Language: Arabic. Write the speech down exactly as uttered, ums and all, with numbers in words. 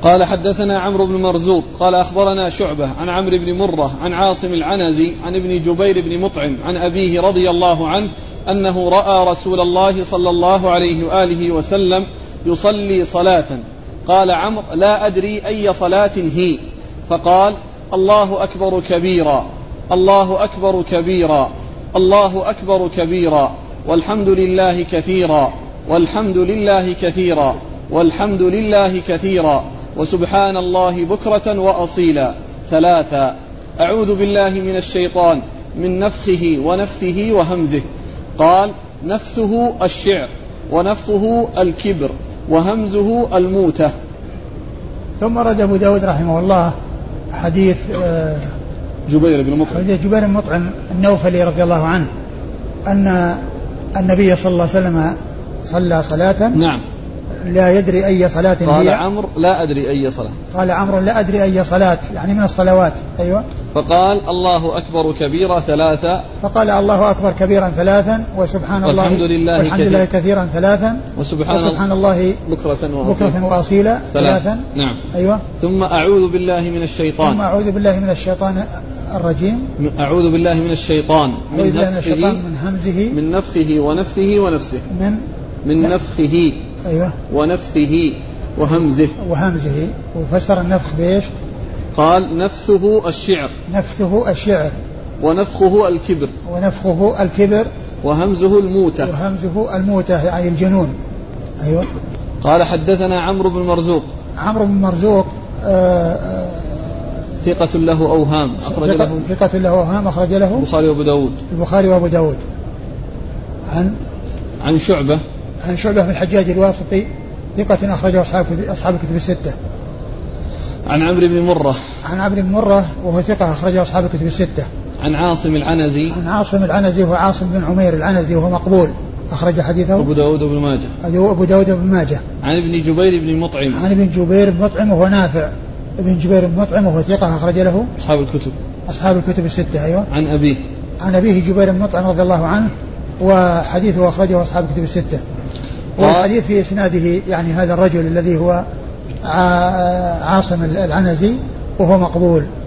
قال حدثنا عمرو بن مرزوق قال أخبرنا شعبة عن عمرو بن مرة عن عاصم العنزي عن ابن جبير بن مطعم عن أبيه رضي الله عنه أنه رأى رسول الله صلى الله عليه وآله وسلم يصلي صلاة. قال عمرو لا أدري أي صلاة هي، فقال الله أكبر كبيرا الله أكبر كبيرا الله أكبر كبيرا والحمد لله كثيرا والحمد لله كثيرا والحمد لله كثيرا وسبحان الله بكرة وأصيلا ثلاثا. أعوذ بالله من الشيطان من نفخه ونفثه وهمزه. قال نفثه الشعر ونفخه الكبر وهمزه الموتة. ثم رد أبو داود رحمه الله حديث جبير بن مطعم حديث جبير بن مطعم النوفلي رضي الله عنه أن النبي صلى الله عليه وسلم صلى صلاة نعم لا يدري أي صلاة هي. قال عمرو لا أدري أي صلاة قال عمرو لا أدري أي صلاة يعني من الصلوات. أيوة. فقال الله أكبر كبيرا ثلاثا. فقال الله أكبر كبيرا ثلاثا وسبحان الله والحمد لله, والحمد لله كثيرا ثلاثا وسبحان, وسبحان الله بكرة بكرة وأصيلا ثلاثا. نعم. أيوة. ثم أعوذ بالله من الشيطان ثم أعوذ بالله من الشيطان الرجيم أعوذ بالله من الشيطان من نفخه من همزه من نفخه ونفثه ونفسه من من نفخه أيوة ونفثه وهمزه وهمزه. وفسر النفخ بإيش؟ قال نفثه الشعر نفثه الشعر ونفخه الكبر ونفخه الكبر وهمزه الموتة وهمزه الموتة يعني الجنون. أيوة. قال حدثنا عمرو بن مرزوق عمرو بن مرزوق آآ آآ ثقة له أوهام أخرج له ثقة له أوهام أخرج له البخاري وأبو داود البخاري وأبو داود. عن عن شعبة عن شعبة بن الحجاج الواسطي ثقة أخرجه أصحاب أصحاب الكتب الستة. عن عمرو بن مرة عن عمرو بن مرة وهو ثقة أخرجه أصحاب الكتب الستة. عن عاصم العنزي عن عاصم العنزي وهو عاصم بن عمير العنزي وهو مقبول أخرج حديثه أبو داود وابن ماجه أبو داود وابن ماجه. عن ابن جبير بن مطعم عن ابن جبير بن مطعم وهو نافع ابن جبير بن مطعم وهو ثقة أخرج له أصحاب الكتب أصحاب الكتب الستة. أيوة. عن أبيه عن أبيه جبير بن مطعم رضي الله عنه وحديثه أخرجه أصحاب الكتب الستة. والحديث في إسناده يعني هذا الرجل الذي هو عاصم العنزي وهو مقبول